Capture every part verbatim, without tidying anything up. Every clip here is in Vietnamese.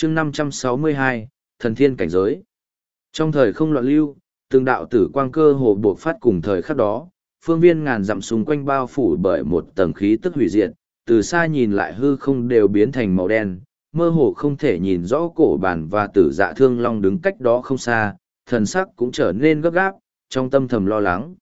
chương năm trăm sáu mươi hai, thần thiên cảnh giới. Trong thời không loạn lưu, từng đạo tử quang cơ hồ buộc phát cùng thời khắc đó, phương viên ngàn dặm xung quanh bao phủ bởi một tầng khí tức hủy diệt, từ xa nhìn lại hư không đều biến thành màu đen, mơ hồ không thể nhìn rõ cổ bản và tử dạ thương long đứng cách đó không xa, thần sắc cũng trở nên gấp gáp, trong tâm thầm lo lắng.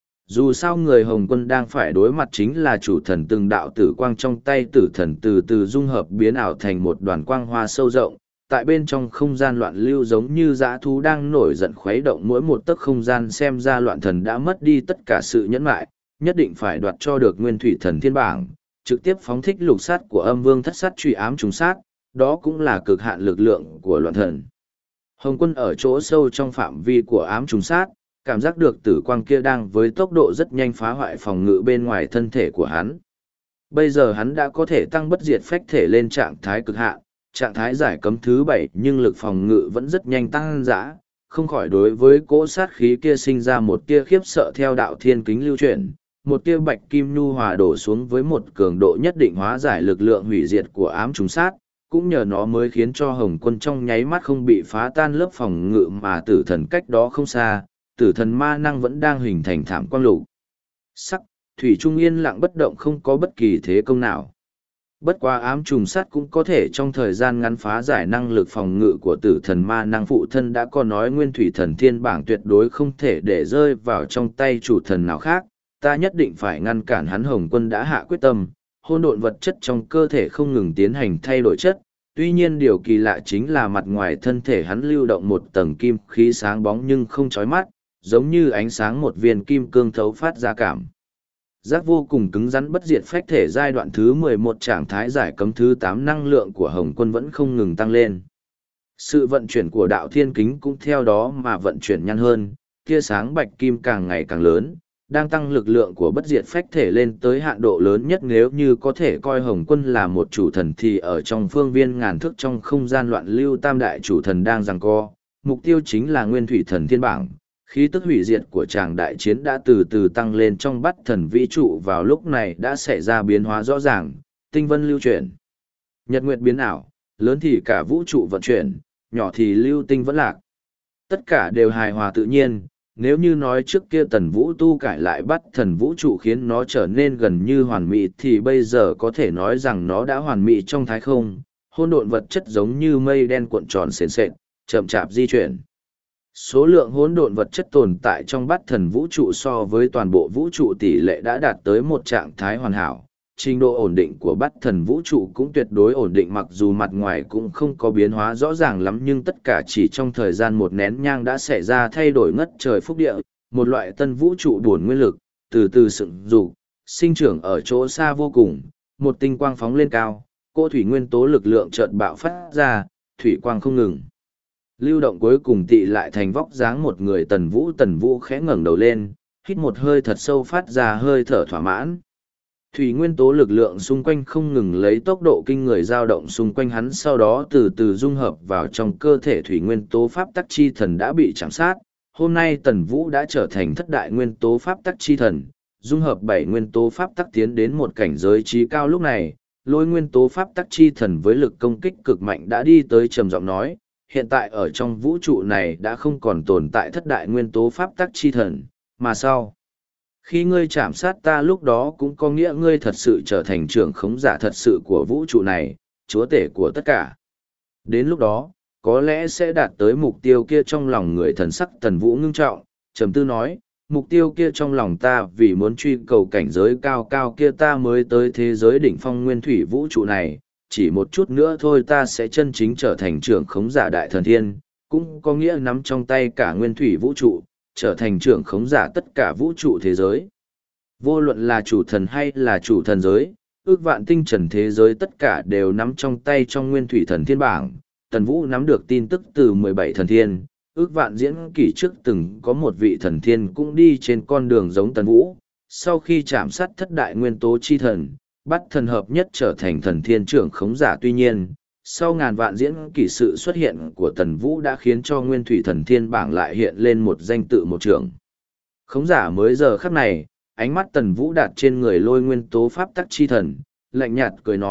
Dù sao người Hồng Quân đang phải đối mặt chính là chủ thần từng đạo tử quang trong tay tử thần từ từ dung hợp biến ảo thành một đoàn quang hoa sâu rộng, tại bên trong không gian loạn lưu giống như dã thú đang nổi giận khuấy động mỗi một tấc không gian, xem ra loạn thần đã mất đi tất cả sự nhẫn nại, nhất định phải đoạt cho được nguyên thủy thần thiên bảng, trực tiếp phóng thích lục sát của âm vương thất sát truy ám trùng sát, đó cũng là cực hạn lực lượng của loạn thần. Hồng Quân ở chỗ sâu trong phạm vi của ám trùng sát, cảm giác được tử quang kia đang với tốc độ rất nhanh phá hoại phòng ngự bên ngoài thân thể của hắn. Bây giờ hắn đã có thể tăng bất diệt phách thể lên trạng thái cực hạn, trạng thái giải cấm thứ bảy, nhưng lực phòng ngự vẫn rất nhanh tăng dã, không khỏi đối với cỗ sát khí kia sinh ra một tia khiếp sợ. Theo đạo thiên kính lưu chuyển, một tia bạch kim nhu hòa đổ xuống với một cường độ nhất định hóa giải lực lượng hủy diệt của ám trùng sát, cũng nhờ nó mới khiến cho Hồng Quân trong nháy mắt không bị phá tan lớp phòng ngự mà tử thần cách đó không xa, tử thần ma năng vẫn đang hình thành thảm quang lục sắc, thủy trung yên lặng bất động, không có bất kỳ thế công nào. Bất quá ám trùng sắt cũng có thể trong thời gian ngắn phá giải năng lực phòng ngự của tử thần ma năng. Phụ thân đã có nói nguyên thủy thần thiên bảng tuyệt đối không thể để rơi vào trong tay chủ thần nào khác, ta nhất định phải ngăn cản hắn. Hồng Quân đã hạ quyết tâm, hỗn độn vật chất trong cơ thể không ngừng tiến hành thay đổi chất, tuy nhiên điều kỳ lạ chính là mặt ngoài thân thể hắn lưu động một tầng kim khí sáng bóng nhưng không chói mắt, giống như ánh sáng một viên kim cương thấu phát ra cảm giác vô cùng cứng rắn. Bất diệt phách thể giai đoạn thứ mười một, trạng thái giải cấm thứ tám, năng lượng của Hồng Quân vẫn không ngừng tăng lên. Sự vận chuyển của đạo thiên kính cũng theo đó mà vận chuyển nhanh hơn, tia sáng bạch kim càng ngày càng lớn, đang tăng lực lượng của bất diệt phách thể lên tới hạn độ lớn nhất. Nếu như có thể coi Hồng Quân là một chủ thần thì ở trong phương viên ngàn thước trong không gian loạn lưu, tam đại chủ thần đang giằng co, mục tiêu chính là nguyên thủy thần thiên bảng. Khí tức hủy diệt của tràng đại chiến đã từ từ tăng lên trong Bát Thần Vĩ Trụ. Vào lúc này đã xảy ra biến hóa rõ ràng, tinh vân lưu chuyển, nhật nguyệt biến ảo, lớn thì cả vũ trụ vận chuyển, nhỏ thì lưu tinh vẫn lạc. Tất cả đều hài hòa tự nhiên. Nếu như nói trước kia Tần Vũ tu cải lại Bát Thần Vũ Trụ khiến nó trở nên gần như hoàn mỹ, thì bây giờ có thể nói rằng nó đã hoàn mỹ trong thái không. Hỗn độn vật chất giống như mây đen cuộn tròn sền sệt, chậm chạp di chuyển. Số lượng hỗn độn vật chất tồn tại trong Bát Thần Vũ Trụ so với toàn bộ vũ trụ tỷ lệ đã đạt tới một trạng thái hoàn hảo. Trình độ ổn định của Bát Thần Vũ Trụ cũng tuyệt đối ổn định, mặc dù mặt ngoài cũng không có biến hóa rõ ràng lắm, nhưng tất cả chỉ trong thời gian một nén nhang đã xảy ra thay đổi ngất trời phúc địa. Một loại tân vũ trụ bổn nguyên lực từ từ sựng dục, sinh trưởng ở chỗ xa vô cùng, một tinh quang phóng lên cao, cỗ thủy nguyên tố lực lượng chợt bạo phát ra, thủy quang không ngừng lưu động, cuối cùng tị lại thành vóc dáng một người. Tần Vũ Tần Vũ khẽ ngẩng đầu lên, hít một hơi thật sâu, phát ra hơi thở thỏa mãn. Thủy nguyên tố lực lượng xung quanh không ngừng lấy tốc độ kinh người dao động xung quanh hắn, sau đó từ từ dung hợp vào trong cơ thể. Thủy nguyên tố pháp tắc chi thần đã bị chạm sát. Hôm nay Tần Vũ đã trở thành thất đại nguyên tố pháp tắc chi thần, dung hợp bảy nguyên tố pháp tắc tiến đến một cảnh giới trí cao. Lúc này, Lôi nguyên tố pháp tắc chi thần với lực công kích cực mạnh đã đi tới, trầm giọng nói: hiện tại ở trong vũ trụ này đã không còn tồn tại thất đại nguyên tố pháp tắc chi thần, mà sau khi ngươi chạm sát ta, lúc đó cũng có nghĩa ngươi thật sự trở thành trưởng khống giả thật sự của vũ trụ này, chúa tể của tất cả. Đến lúc đó, có lẽ sẽ đạt tới mục tiêu kia trong lòng người. Thần sắc Tần Vũ ngưng trọng, trầm tư nói: mục tiêu kia trong lòng ta, vì muốn truy cầu cảnh giới cao cao kia ta mới tới thế giới đỉnh phong nguyên thủy vũ trụ này. Chỉ một chút nữa thôi ta sẽ chân chính trở thành trưởng khống giả đại thần thiên, cũng có nghĩa nắm trong tay cả nguyên thủy vũ trụ, trở thành trưởng khống giả tất cả vũ trụ thế giới. Vô luận là chủ thần hay là chủ thần giới, ước vạn tinh trần thế giới tất cả đều nắm trong tay trong nguyên thủy thần thiên bảng. Tần Vũ nắm được tin tức từ mười bảy thần thiên, ước vạn diễn kỷ trước từng có một vị thần thiên cũng đi trên con đường giống Tần Vũ. Sau khi chạm sát thất đại nguyên tố chi thần, bắt thần hợp nhất trở thành thần thiên trưởng khống giả. Tuy nhiên, sau ngàn vạn diễn kỷ, sự xuất hiện của Tần Vũ đã khiến cho nguyên thủy thần thiên bảng lại hiện lên một danh tự một trưởng khống giả mới. Giờ khắc này, ánh mắt Tần Vũ đặt trên người Lôi nguyên tố pháp tắc chi thần, lạnh nhạt cười nói: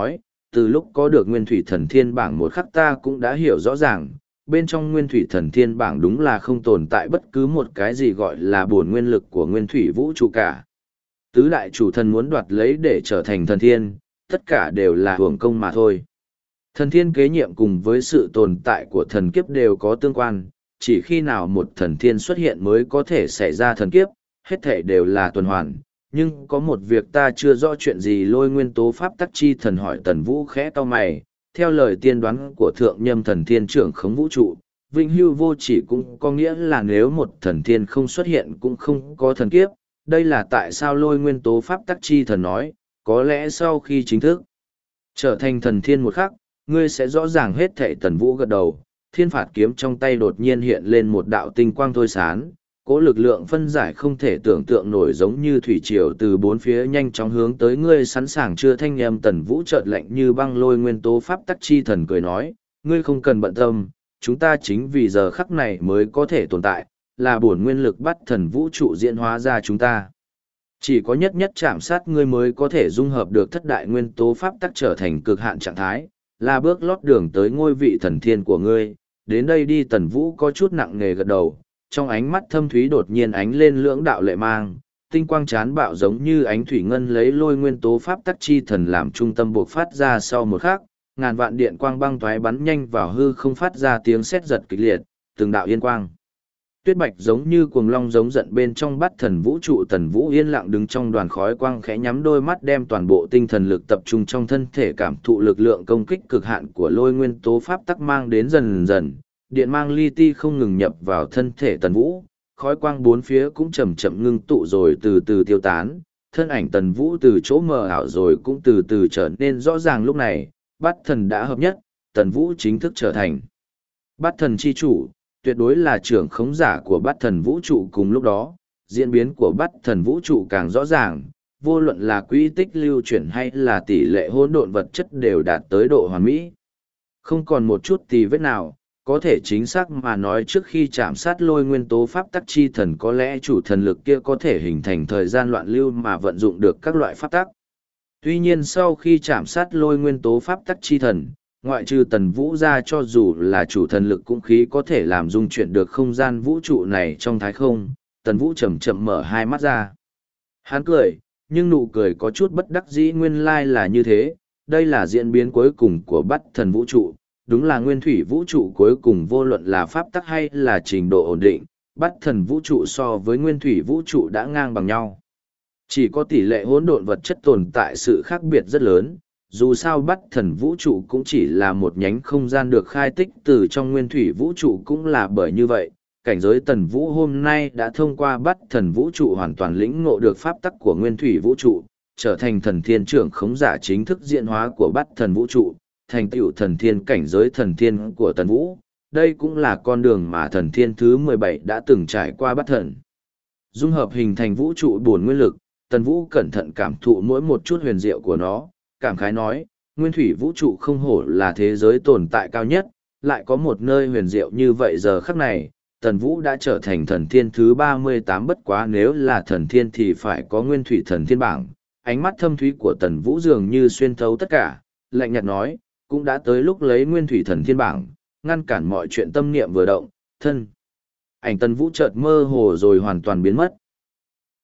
từ lúc có được nguyên thủy thần thiên bảng một khắc ta cũng đã hiểu rõ ràng, bên trong nguyên thủy thần thiên bảng đúng là không tồn tại bất cứ một cái gì gọi là bổn nguyên lực của nguyên thủy vũ trụ cả. Tứ đại chủ thần muốn đoạt lấy để trở thành thần thiên, tất cả đều là hưởng công mà thôi. Thần thiên kế nhiệm cùng với sự tồn tại của thần kiếp đều có tương quan, chỉ khi nào một thần thiên xuất hiện mới có thể xảy ra thần kiếp, hết thể đều là tuần hoàn. Nhưng có một việc ta chưa rõ chuyện gì. Lôi nguyên tố pháp tắc chi thần hỏi Tần Vũ khẽ cau mày, theo lời tiên đoán của thượng nhâm thần thiên trưởng khống vũ trụ, vĩnh hưu vô chỉ cũng có nghĩa là nếu một thần thiên không xuất hiện cũng không có thần kiếp. Đây là tại sao lôi nguyên tố pháp tắc chi thần nói, có lẽ sau khi chính thức trở thành thần thiên một khắc, ngươi sẽ rõ ràng hết thảy. Tần Vũ gật đầu, thiên phạt kiếm trong tay đột nhiên hiện lên một đạo tinh quang thôi sán, cỗ lực lượng phân giải không thể tưởng tượng nổi giống như thủy triều từ bốn phía nhanh chóng hướng tới ngươi. Sẵn sàng chưa? Thanh âm Tần Vũ chợt lạnh như băng. Lôi nguyên tố pháp tắc chi thần cười nói, ngươi không cần bận tâm, chúng ta chính vì giờ khắc này mới có thể tồn tại, là bổn nguyên lực bắt thần vũ trụ diễn hóa ra chúng ta. Chỉ có nhất nhất chạm sát ngươi mới có thể dung hợp được thất đại nguyên tố pháp tắc trở thành cực hạn trạng thái, là bước lót đường tới ngôi vị thần thiên của ngươi. Đến đây đi. Tần Vũ có chút nặng nề gật đầu, trong ánh mắt thâm thúy đột nhiên ánh lên lưỡng đạo lệ mang, tinh quang chán bạo giống như ánh thủy ngân lấy lôi nguyên tố pháp tắc chi thần làm trung tâm buộc phát ra. Sau một khắc, ngàn vạn điện quang băng toái bắn nhanh vào hư không, phát ra tiếng sét giật kịch liệt, từng đạo yên quang tuyết bạch giống như cuồng long giống giận bên trong bắt thần vũ trụ. Tần Vũ yên lặng đứng trong đoàn khói quang, khẽ nhắm đôi mắt, đem toàn bộ tinh thần lực tập trung trong thân thể, cảm thụ lực lượng công kích cực hạn của lôi nguyên tố pháp tắc mang đến. Dần dần, điện mang li ti không ngừng nhập vào thân thể Tần Vũ, khói quang bốn phía cũng chậm chậm ngưng tụ rồi từ từ tiêu tán, thân ảnh Tần Vũ từ chỗ mờ ảo rồi cũng từ từ trở nên rõ ràng. Lúc này, bát thần đã hợp nhất, Tần Vũ chính thức trở thành bát thần chi chủ, tuyệt đối là trưởng khống giả của bát thần vũ trụ. Cùng lúc đó, diễn biến của bát thần vũ trụ càng rõ ràng, vô luận là quỹ tích lưu chuyển hay là tỷ lệ hỗn độn vật chất đều đạt tới độ hoàn mỹ, không còn một chút tì vết nào. Có thể chính xác mà nói, trước khi chạm sát lôi nguyên tố pháp tắc chi thần, có lẽ chủ thần lực kia có thể hình thành thời gian loạn lưu mà vận dụng được các loại pháp tắc. Tuy nhiên sau khi chạm sát lôi nguyên tố pháp tắc chi thần, ngoại trừ Tần Vũ ra, cho dù là chủ thần lực cũng khí có thể làm dung chuyển được không gian vũ trụ này trong thái không. Tần Vũ chậm chậm mở hai mắt ra. Hắn cười, nhưng nụ cười có chút bất đắc dĩ. Nguyên lai là như thế, đây là diễn biến cuối cùng của bát thần vũ trụ. Đúng là nguyên thủy vũ trụ cuối cùng, vô luận là pháp tắc hay là trình độ ổn định, bát thần vũ trụ so với nguyên thủy vũ trụ đã ngang bằng nhau. Chỉ có tỷ lệ hỗn độn vật chất tồn tại sự khác biệt rất lớn. Dù sao bát thần vũ trụ cũng chỉ là một nhánh không gian được khai tích từ trong nguyên thủy vũ trụ. Cũng là bởi như vậy, cảnh giới Tần Vũ hôm nay đã thông qua bát thần vũ trụ hoàn toàn lĩnh ngộ được pháp tắc của nguyên thủy vũ trụ, trở thành thần thiên trưởng khống giả chính thức diễn hóa của bát thần vũ trụ, thành tựu thần thiên cảnh giới thần thiên của Tần Vũ. Đây cũng là con đường mà thần thiên thứ mười bảy đã từng trải qua. Bát thần dung hợp hình thành vũ trụ bổn nguyên lực. Tần Vũ cẩn thận cảm thụ mỗi một chút huyền diệu của nó, cảm khái nói, nguyên thủy vũ trụ không hổ là thế giới tồn tại cao nhất, lại có một nơi huyền diệu như vậy. Giờ khắc này, Tần Vũ đã trở thành thần thiên thứ ba mươi tám, bất quá nếu là thần thiên thì phải có nguyên thủy thần thiên bảng. Ánh mắt thâm thúy của Tần Vũ dường như xuyên thấu tất cả, lạnh nhạt nói, cũng đã tới lúc lấy nguyên thủy thần thiên bảng, ngăn cản mọi chuyện. Tâm niệm vừa động, thân ảnh Tần Vũ chợt mơ hồ rồi hoàn toàn biến mất.